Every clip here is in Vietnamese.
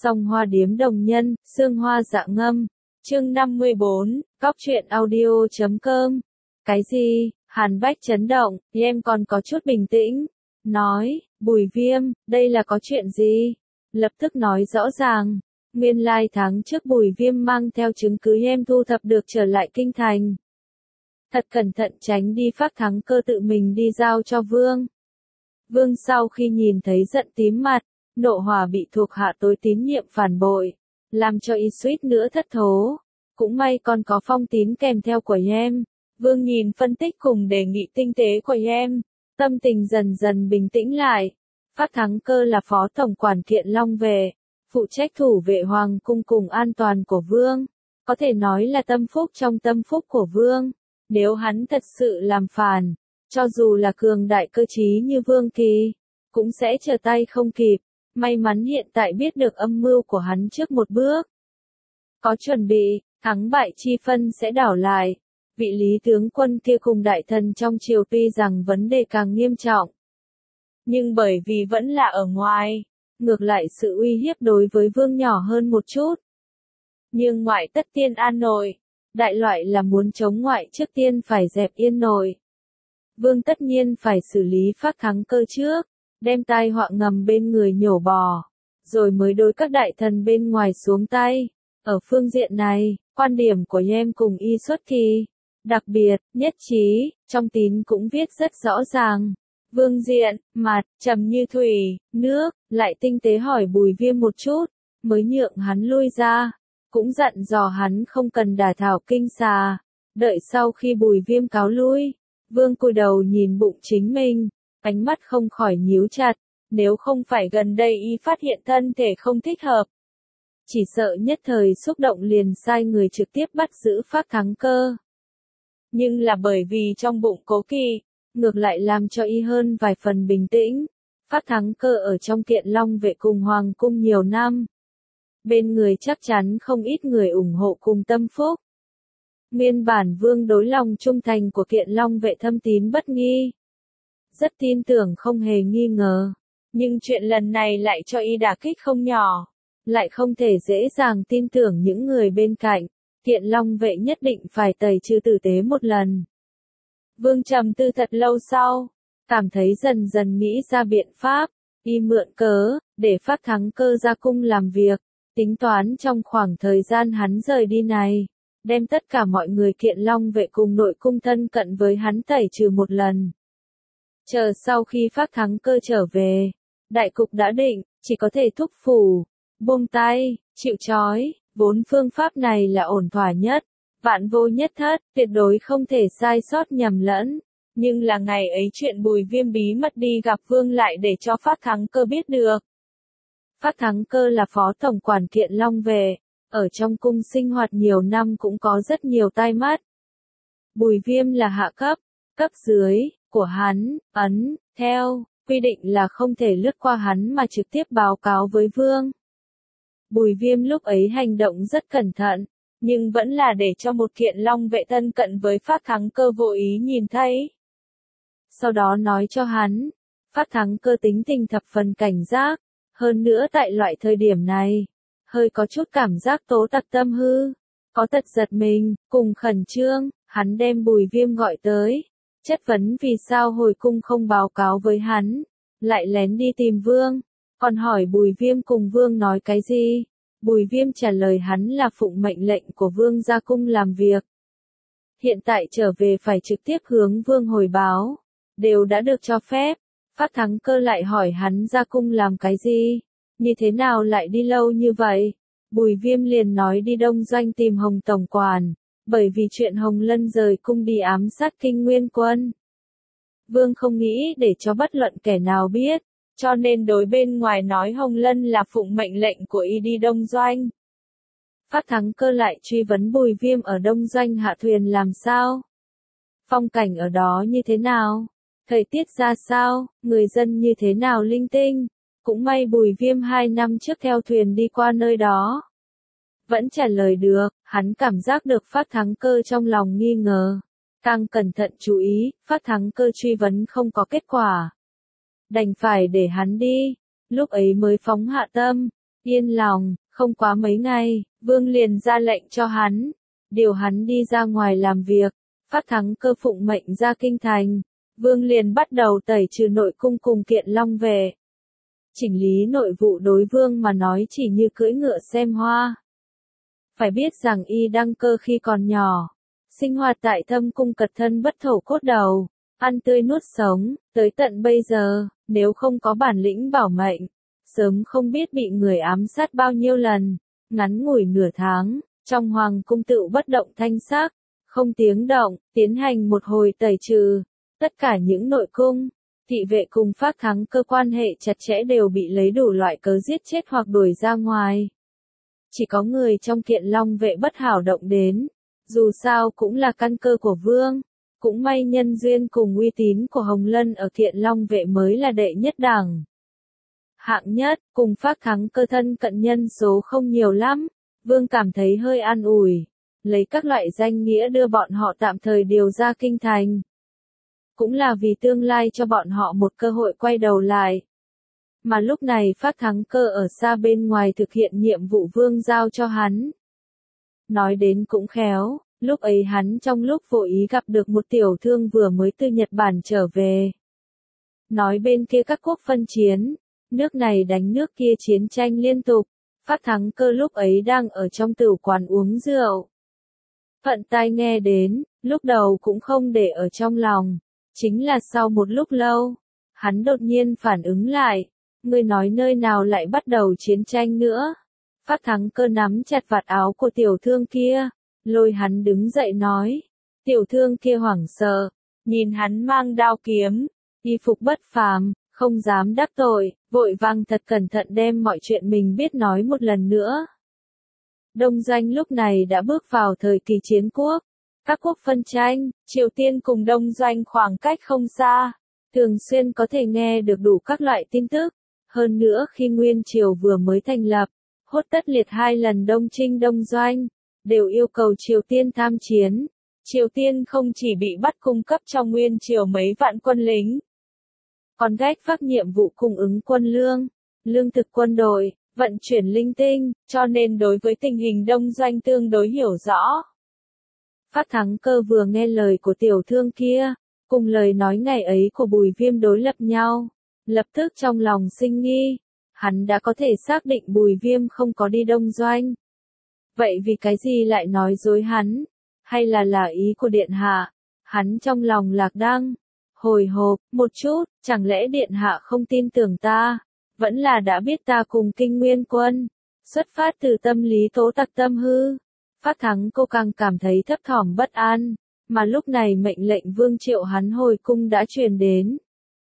Song Hoa Điếm Đồng Nhân, Sương Hoa Dạ Ngâm. Chương 54, Cóc truyện audio.com. Cái gì? Hàn Bách chấn động, em còn có chút bình tĩnh. Nói, Bùi Viêm, đây là có chuyện gì? Lập tức nói rõ ràng. Nguyên lai tháng trước Bùi Viêm mang theo chứng cứ em thu thập được trở lại kinh thành. Thật cẩn thận tránh đi phát thắng cơ tự mình đi giao cho Vương. Vương sau khi nhìn thấy giận tím mặt, nộ hỏa bị thuộc hạ tối tín nhiệm phản bội, làm cho y suýt nữa thất thố. Cũng may còn có phong tín kèm theo của em. Vương nhìn phân tích cùng đề nghị tinh tế của em, tâm tình dần dần bình tĩnh lại. Phát thắng cơ là phó tổng quản Kiện Long Vệ, phụ trách thủ vệ hoàng cung cùng an toàn của Vương. Có thể nói là tâm phúc trong tâm phúc của Vương. Nếu hắn thật sự làm phản, cho dù là cường đại cơ trí như Vương Kỳ, cũng sẽ trở tay không kịp. May mắn hiện tại biết được âm mưu của hắn trước một bước. Có chuẩn bị, thắng bại chi phân sẽ đảo lại. Vị lý tướng quân kia cùng đại thần trong triều tuy rằng vấn đề càng nghiêm trọng. Nhưng bởi vì vẫn là ở ngoài, ngược lại sự uy hiếp đối với Vương nhỏ hơn một chút. Nhưng ngoại tất tiên an nội, đại loại là muốn chống ngoại trước tiên phải dẹp yên nội. Vương tất nhiên phải xử lý phát thắng cơ trước, đem tai họa ngầm bên người nhổ bỏ, rồi mới đối các đại thần bên ngoài xuống tay. Ở phương diện này, quan điểm của em cùng y xuất kỳ, đặc biệt, nhất trí, trong tín cũng viết rất rõ ràng. Vương diện, mặt, trầm như thủy, nước, lại tinh tế hỏi Bùi Viêm một chút, mới nhượng hắn lui ra, cũng dặn dò hắn không cần đả thảo kinh xà. Đợi sau khi Bùi Viêm cáo lui, Vương cúi đầu nhìn bụng chính mình, ánh mắt không khỏi nhíu chặt, nếu không phải gần đây y phát hiện thân thể không thích hợp. Chỉ sợ nhất thời xúc động liền sai người trực tiếp bắt giữ phát thắng cơ. Nhưng là bởi vì trong bụng cố kỵ, ngược lại làm cho y hơn vài phần bình tĩnh. Phát thắng cơ ở trong Kiện Long Vệ cùng hoàng cung nhiều năm. Bên người chắc chắn không ít người ủng hộ cùng tâm phúc. Nguyên bản Vương đối lòng trung thành của Kiện Long Vệ thâm tín bất nghi. Rất tin tưởng không hề nghi ngờ. Nhưng chuyện lần này lại cho y đả kích không nhỏ. Lại không thể dễ dàng tin tưởng những người bên cạnh. Kiện Long Vệ nhất định phải tẩy trừ tử tế một lần. Vương trầm tư thật lâu sau, cảm thấy dần dần nghĩ ra biện pháp, y mượn cớ, để phát thắng cơ ra cung làm việc, tính toán trong khoảng thời gian hắn rời đi này, đem tất cả mọi người Kiện Long Vệ cùng nội cung thân cận với hắn tẩy trừ một lần. Chờ sau khi phát thắng cơ trở về, đại cục đã định, chỉ có thể thúc phủ, buông tay, chịu trói, vốn phương pháp này là ổn thỏa nhất. Vạn vô nhất thất, tuyệt đối không thể sai sót nhầm lẫn. Nhưng là ngày ấy chuyện Bùi Viêm bí mật đi gặp Vương lại để cho phát thắng cơ biết được. Phát thắng cơ là phó tổng quản Kiện Long Vệ, ở trong cung sinh hoạt nhiều năm cũng có rất nhiều tai mắt. Bùi Viêm là hạ cấp dưới, của hắn, theo, quy định là không thể lướt qua hắn mà trực tiếp báo cáo với Vương. Bùi Viêm lúc ấy hành động rất cẩn thận. Nhưng vẫn là để cho một Kiện Long Vệ thân cận với phát thắng cơ vô ý nhìn thấy. Sau đó nói cho hắn, phát thắng cơ tính tình thập phần cảnh giác, hơn nữa tại loại thời điểm này, hơi có chút cảm giác tố tặc tâm hư, có tật giật mình, cùng khẩn trương, hắn đem Bùi Viêm gọi tới, chất vấn vì sao hồi cung không báo cáo với hắn, lại lén đi tìm Vương, còn hỏi Bùi Viêm cùng Vương nói cái gì. Bùi Viêm trả lời hắn là phụng mệnh lệnh của Vương ra cung làm việc. Hiện tại trở về phải trực tiếp hướng Vương hồi báo. Đều đã được cho phép. Phát thắng cơ lại hỏi hắn ra cung làm cái gì? Như thế nào lại đi lâu như vậy? Bùi Viêm liền nói đi Đông Doanh tìm Hồng Tổng Quản. Bởi vì chuyện Hồng Lân rời cung đi ám sát Kinh Nguyên Quân. Vương không nghĩ để cho bất luận kẻ nào biết. Cho nên đối bên ngoài nói Hồng Lân là phụng mệnh lệnh của y đi Đông Doanh. Phát thắng cơ lại truy vấn Bùi Viêm ở Đông Doanh hạ thuyền làm sao? Phong cảnh ở đó như thế nào? Thời tiết ra sao? Người dân như thế nào linh tinh? Cũng may Bùi Viêm 2 năm trước theo thuyền đi qua nơi đó. Vẫn trả lời được, hắn cảm giác được phát thắng cơ trong lòng nghi ngờ. Càng cẩn thận chú ý, phát thắng cơ truy vấn không có kết quả. Đành phải để hắn đi, lúc ấy mới phóng hạ tâm, Yên lòng, không quá mấy ngày, vương liền ra lệnh cho hắn, điều hắn đi ra ngoài làm việc. Phát Thắng Cơ phụng mệnh ra kinh thành, vương liền bắt đầu tẩy trừ nội cung cùng Kiện Long Vệ. Chỉnh lý nội vụ đối vương mà nói chỉ như cưỡi ngựa xem hoa. Phải biết rằng y đăng cơ khi còn nhỏ, sinh hoạt tại Thâm cung cật thân bất thổ cốt đầu, ăn tươi nuốt sống, tới tận bây giờ, nếu không có bản lĩnh bảo mệnh, sớm không biết bị người ám sát bao nhiêu lần. Ngắn ngủi nửa tháng, trong hoàng cung tựu bất động thanh sắc, không tiếng động, tiến hành một hồi tẩy trừ. Tất cả những nội cung, thị vệ cùng Phát Thắng Cơ quan hệ chặt chẽ đều bị lấy đủ loại cớ giết chết hoặc đuổi ra ngoài. Chỉ có người trong Kiện Long Vệ bất hảo động đến, dù sao cũng là căn cơ của vương. Cũng may nhân duyên cùng uy tín của Hồng Lân ở Kiện Long Vệ mới là đệ nhất đẳng. Hạng nhất, cùng Phát Thắng Cơ thân cận nhân số không nhiều lắm, vương cảm thấy hơi an ủi, lấy các loại danh nghĩa đưa bọn họ tạm thời điều ra kinh thành. Cũng là vì tương lai cho bọn họ một cơ hội quay đầu lại. Mà lúc này Phát Thắng Cơ ở xa bên ngoài thực hiện nhiệm vụ vương giao cho hắn. Nói đến cũng khéo, lúc ấy hắn trong lúc vô ý gặp được một tiểu thương vừa mới từ Nhật Bản trở về. Nói bên kia các quốc phân chiến, nước này đánh nước kia chiến tranh liên tục, Phát Thắng Cơ lúc ấy đang ở trong tửu quán uống rượu. Phận tai nghe đến, lúc đầu cũng không để ở trong lòng, chính là sau một lúc lâu, hắn đột nhiên phản ứng lại, người nói nơi nào lại bắt đầu chiến tranh nữa. Phát Thắng Cơ nắm chặt vạt áo của tiểu thương kia, lôi hắn đứng dậy nói. Tiểu thương kia hoảng sợ, nhìn hắn mang đao kiếm, y phục bất phàm, không dám đắc tội, vội vàng thật cẩn thận đem mọi chuyện mình biết nói một lần nữa. Đông Doanh lúc này đã bước vào thời kỳ chiến quốc. Các quốc phân tranh, Triều Tiên cùng Đông Doanh khoảng cách không xa, thường xuyên có thể nghe được đủ các loại tin tức. Hơn nữa khi Nguyên Triều vừa mới thành lập, hốt tất liệt 2 lần đông chinh Đông Doanh, đều yêu cầu Triều Tiên tham chiến. Triều Tiên không chỉ bị bắt cung cấp cho Nguyên Triều mấy vạn quân lính, còn gánh vác nhiệm vụ cung ứng quân lương, lương thực quân đội, vận chuyển linh tinh, cho nên đối với tình hình Đông Doanh tương đối hiểu rõ. Phát Thắng Cơ vừa nghe lời của tiểu thương kia, cùng lời nói ngày ấy của Bùi Viêm đối lập nhau, lập tức trong lòng sinh nghi, hắn đã có thể xác định Bùi Viêm không có đi Đông Doanh. Vậy vì cái gì lại nói dối hắn? Hay là ý của điện hạ? Hắn trong lòng lạc đăng, hồi hộp một chút, chẳng lẽ điện hạ không tin tưởng ta? Vẫn là đã biết ta cùng Kinh Nguyên Quân, xuất phát từ tâm lý tố tặc tâm hư. Phát Thắng Cô càng cảm thấy thấp thỏm bất an, mà lúc này mệnh lệnh vương triệu hắn hồi cung đã truyền đến.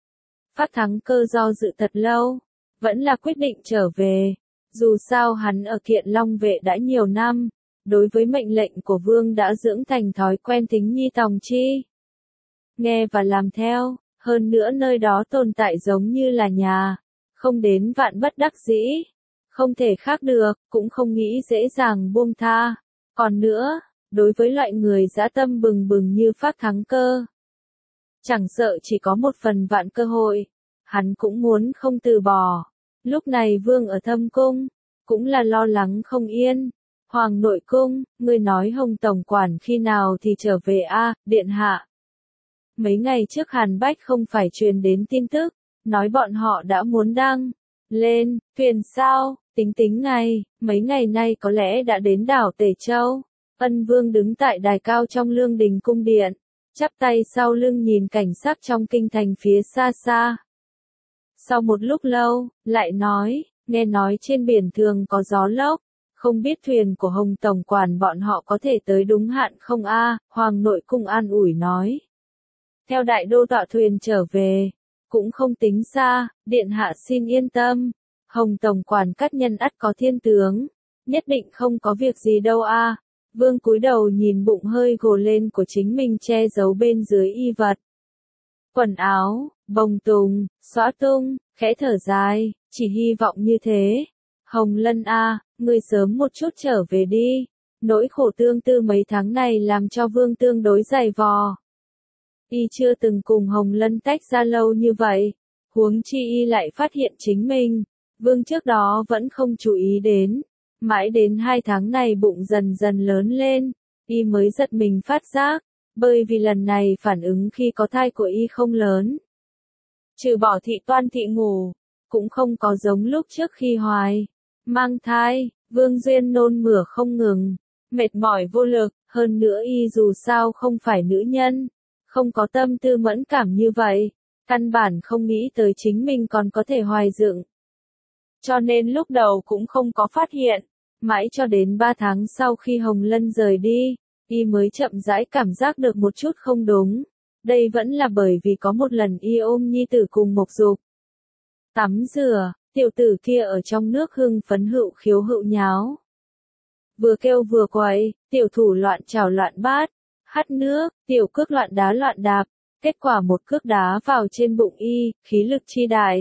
Phát Thắng Cơ do dự thật lâu, vẫn là quyết định trở về. Dù sao hắn ở Kiện Long Vệ đã nhiều năm, đối với mệnh lệnh của vương đã dưỡng thành thói quen thính nhi tòng chi. Nghe và làm theo, hơn nữa nơi đó tồn tại giống như là nhà, không đến vạn bất đắc dĩ, không thể khác được, cũng không nghĩ dễ dàng buông tha. Còn nữa, đối với loại người dã tâm bừng bừng như Phát Thắng Cơ, chẳng sợ chỉ có một phần vạn cơ hội, hắn cũng muốn không từ bỏ. Lúc này vương ở Thâm cung, cũng là lo lắng không yên. Hoàng nội cung, ngươi nói Hồng tổng quản khi nào thì trở về a, điện hạ. Mấy ngày trước Hàn Bách không phải truyền đến tin tức, nói bọn họ đã muốn đăng lên thuyền sao? Tính ngày, mấy ngày nay có lẽ đã đến đảo Tề Châu. Ân Vương đứng tại đài cao trong Lương Đình cung điện, chắp tay sau lưng nhìn cảnh sắc trong kinh thành phía xa xa. Sau một lúc lâu, lại nói, nghe nói trên biển thường có gió lốc, không biết thuyền của Hồng tổng quản bọn họ có thể tới đúng hạn không a? Hoàng nội cung an ủi nói. Theo đại đô tọa thuyền trở về, cũng không tính xa, điện hạ xin yên tâm. Hồng tổng quản cắt nhân ắt có thiên tướng, nhất định không có việc gì đâu a. Vương cúi đầu nhìn bụng hơi gồ lên của chính mình che giấu bên dưới y vật. Quần áo, bồng tùng, xõa tung, khẽ thở dài, chỉ hy vọng như thế. Hồng Lân a, ngươi sớm một chút trở về đi. Nỗi khổ tương tư mấy tháng này làm cho vương tương đối dày vò. Y chưa từng cùng Hồng Lân tách ra lâu như vậy, huống chi y lại phát hiện chính mình Vương trước đó vẫn không chú ý đến. Mãi đến 2 tháng này bụng dần dần lớn lên, y mới giật mình phát giác, bởi vì lần này phản ứng khi có thai của y không lớn. Trừ bỏ thị toan thị ngủ, cũng không có giống lúc trước khi hoài mang thai, Vương Duyên nôn mửa không ngừng, mệt mỏi vô lực, hơn nữa y dù sao không phải nữ nhân, không có tâm tư mẫn cảm như vậy, căn bản không nghĩ tới chính mình còn có thể hoài dựng. Cho nên lúc đầu cũng không có phát hiện, mãi cho đến 3 tháng sau khi Hồng Lân rời đi, y mới chậm rãi cảm giác được một chút không đúng. Đây vẫn là bởi vì có một lần y ôm nhi tử cùng Mộc Dục tắm rửa, tiểu tử kia ở trong nước hưng phấn hựu khiếu hựu nháo. Vừa kêu vừa quậy, tiểu thủ loạn trào loạn bát, hắt nước, tiểu cước loạn đá loạn đạp, kết quả một cước đá vào trên bụng y, khí lực chi đại.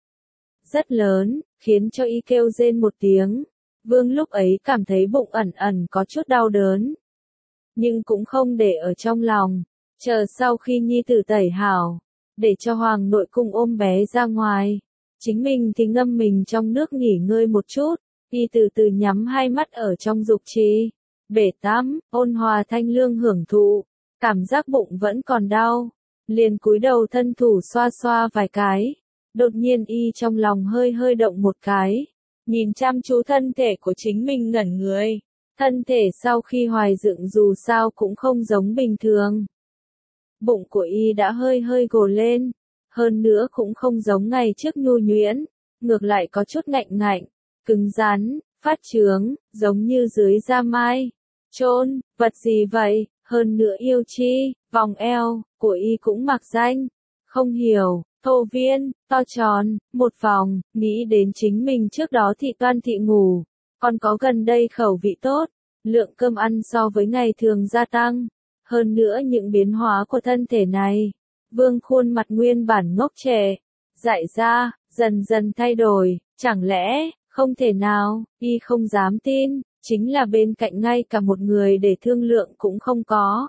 Rất lớn, khiến cho y kêu rên một tiếng. Vương lúc ấy cảm thấy bụng ẩn ẩn có chút đau đớn. Nhưng cũng không để ở trong lòng, chờ sau khi nhi tử tẩy hảo, để cho hoàng nội cung ôm bé ra ngoài. Chính mình thì ngâm mình trong nước nghỉ ngơi một chút, y từ từ nhắm hai mắt ở trong dục trì, bể tắm, ôn hòa thanh lương hưởng thụ, cảm giác bụng vẫn còn đau, liền cúi đầu thân thủ xoa xoa vài cái, đột nhiên y trong lòng hơi hơi động một cái, nhìn chăm chú thân thể của chính mình ngẩn người, thân thể sau khi hoài dựng dù sao cũng không giống bình thường. Bụng của y đã hơi hơi gồ lên, hơn nữa cũng không giống ngày trước nhu nhuyễn, ngược lại có chút ngạnh ngạnh, cứng rắn, phát trướng, giống như dưới da mai. Trôn, vật gì vậy, hơn nữa yêu chi, vòng eo, của y cũng mặc danh. Không hiểu, thô viên, to tròn, một vòng, nghĩ đến chính mình trước đó thị toan thị ngủ, còn có gần đây khẩu vị tốt, lượng cơm ăn so với ngày thường gia tăng. Hơn nữa những biến hóa của thân thể này, Vương khuôn mặt nguyên bản ngốc trẻ, dại ra, dần dần thay đổi, chẳng lẽ, không thể nào, y không dám tin, chính là bên cạnh ngay cả một người để thương lượng cũng không có.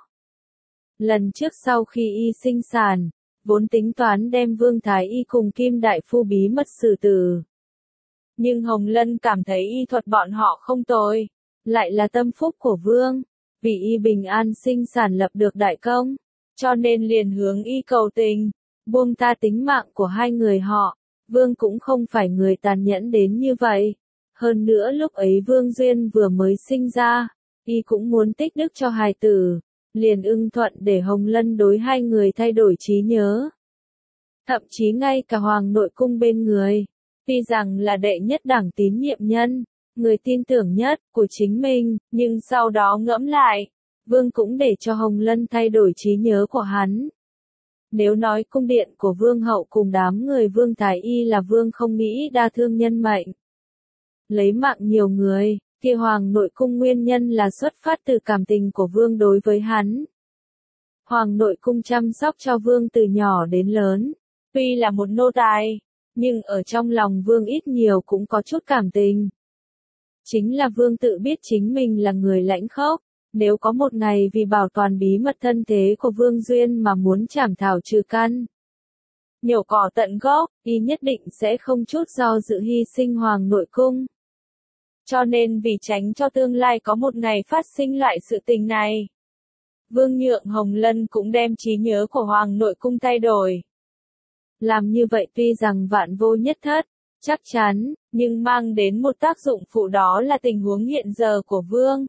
Lần trước sau khi y sinh sản, vốn tính toán đem Vương Thái Y cùng Kim Đại Phu bí mật xử tử. Nhưng Hồng Lân cảm thấy y thuật bọn họ không tồi, lại là tâm phúc của Vương, vì y bình an sinh sản lập được đại công, cho nên liền hướng y cầu tình, buông tha tính mạng của hai người họ. Vương cũng không phải người tàn nhẫn đến như vậy. Hơn nữa lúc ấy Vương Duyên vừa mới sinh ra, y cũng muốn tích đức cho hài tử, liền ưng thuận để Hồng Lân đối hai người thay đổi trí nhớ. Thậm chí ngay cả Hoàng nội cung bên người, tuy rằng là đệ nhất đẳng tín nhiệm nhân, người tin tưởng nhất của chính mình, nhưng sau đó ngẫm lại, Vương cũng để cho Hồng Lân thay đổi trí nhớ của hắn. Nếu nói cung điện của Vương hậu cùng đám người Vương Thái Y là Vương không nghĩ đa thương nhân mệnh, lấy mạng nhiều người, kia Hoàng nội cung nguyên nhân là xuất phát từ cảm tình của Vương đối với hắn. Hoàng nội cung chăm sóc cho Vương từ nhỏ đến lớn, tuy là một nô tài, nhưng ở trong lòng Vương ít nhiều cũng có chút cảm tình. Chính là Vương tự biết chính mình là người lãnh khốc, nếu có một ngày vì bảo toàn bí mật thân thế của Vương Duyên mà muốn trảm thảo trừ căn, nhổ cỏ tận gốc, y nhất định sẽ không chút do dự hy sinh Hoàng nội cung. Cho nên vì tránh cho tương lai có một ngày phát sinh loại sự tình này, Vương nhượng Hồng Lân cũng đem trí nhớ của Hoàng nội cung thay đổi. Làm như vậy tuy rằng vạn vô nhất thất, chắc chắn, nhưng mang đến một tác dụng phụ, đó là tình huống hiện giờ của Vương.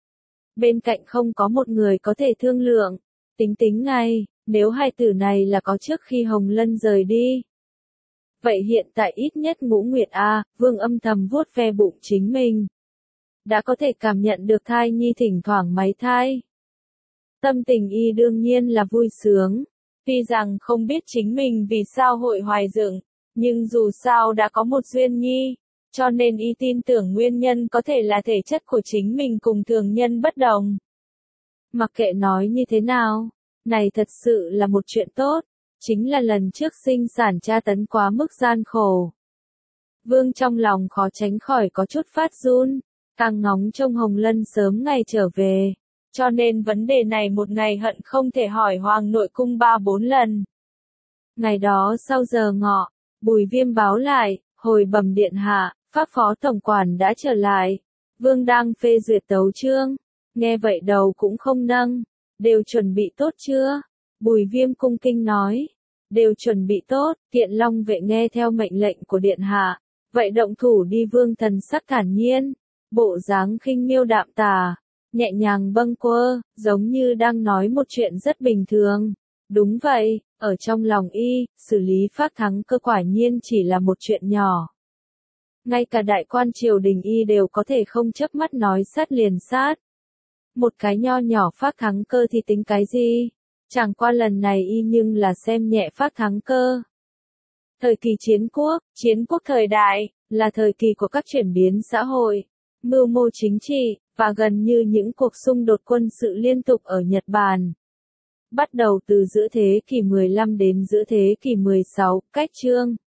Bên cạnh không có một người có thể thương lượng, tính ngay, nếu hai tử này là có trước khi Hồng Lân rời đi. Vậy hiện tại ít nhất Ngũ Nguyệt A, Vương âm thầm vuốt ve bụng chính mình. Đã có thể cảm nhận được thai nhi thỉnh thoảng máy thai. Tâm tình y đương nhiên là vui sướng. Tuy rằng không biết chính mình vì sao hội hoài dựng, nhưng dù sao đã có một duyên nhi, cho nên y tin tưởng nguyên nhân có thể là thể chất của chính mình cùng thường nhân bất đồng. Mặc kệ nói như thế nào, này thật sự là một chuyện tốt, chính là lần trước sinh sản tra tấn quá mức gian khổ. Vương trong lòng khó tránh khỏi có chút phát run, càng ngóng trông Hồng Lân sớm ngày trở về. Cho nên vấn đề này một ngày hận không thể hỏi Hoàng nội cung 3-4 lần. Ngày đó sau giờ ngọ, Bùi Viêm báo lại, Hồi bẩm điện hạ, Pháp phó tổng quản đã trở lại. Vương đang phê duyệt tấu chương. Nghe vậy đầu cũng không nâng. Đều chuẩn bị tốt chưa? Bùi Viêm cung kinh nói. Đều chuẩn bị tốt, Tiện Long vệ nghe theo mệnh lệnh của điện hạ. Vậy động thủ đi. Vương thần sắc thản nhiên. Bộ dáng khinh miêu đạm tà. Nhẹ nhàng bâng quơ, giống như đang nói một chuyện rất bình thường. Đúng vậy, ở trong lòng y, xử lý Phác Thắng Cơ quả nhiên chỉ là một chuyện nhỏ. Ngay cả đại quan triều đình y đều có thể không chớp mắt nói sát liền sát. Một cái nho nhỏ Phác Thắng Cơ thì tính cái gì? Chẳng qua lần này y nhưng là xem nhẹ Phác Thắng Cơ. Thời kỳ chiến quốc thời đại, là thời kỳ của các chuyển biến xã hội, mưu mô chính trị, và gần như những cuộc xung đột quân sự liên tục ở Nhật Bản. Bắt đầu từ giữa thế kỷ 15 đến giữa thế kỷ 16, cách chương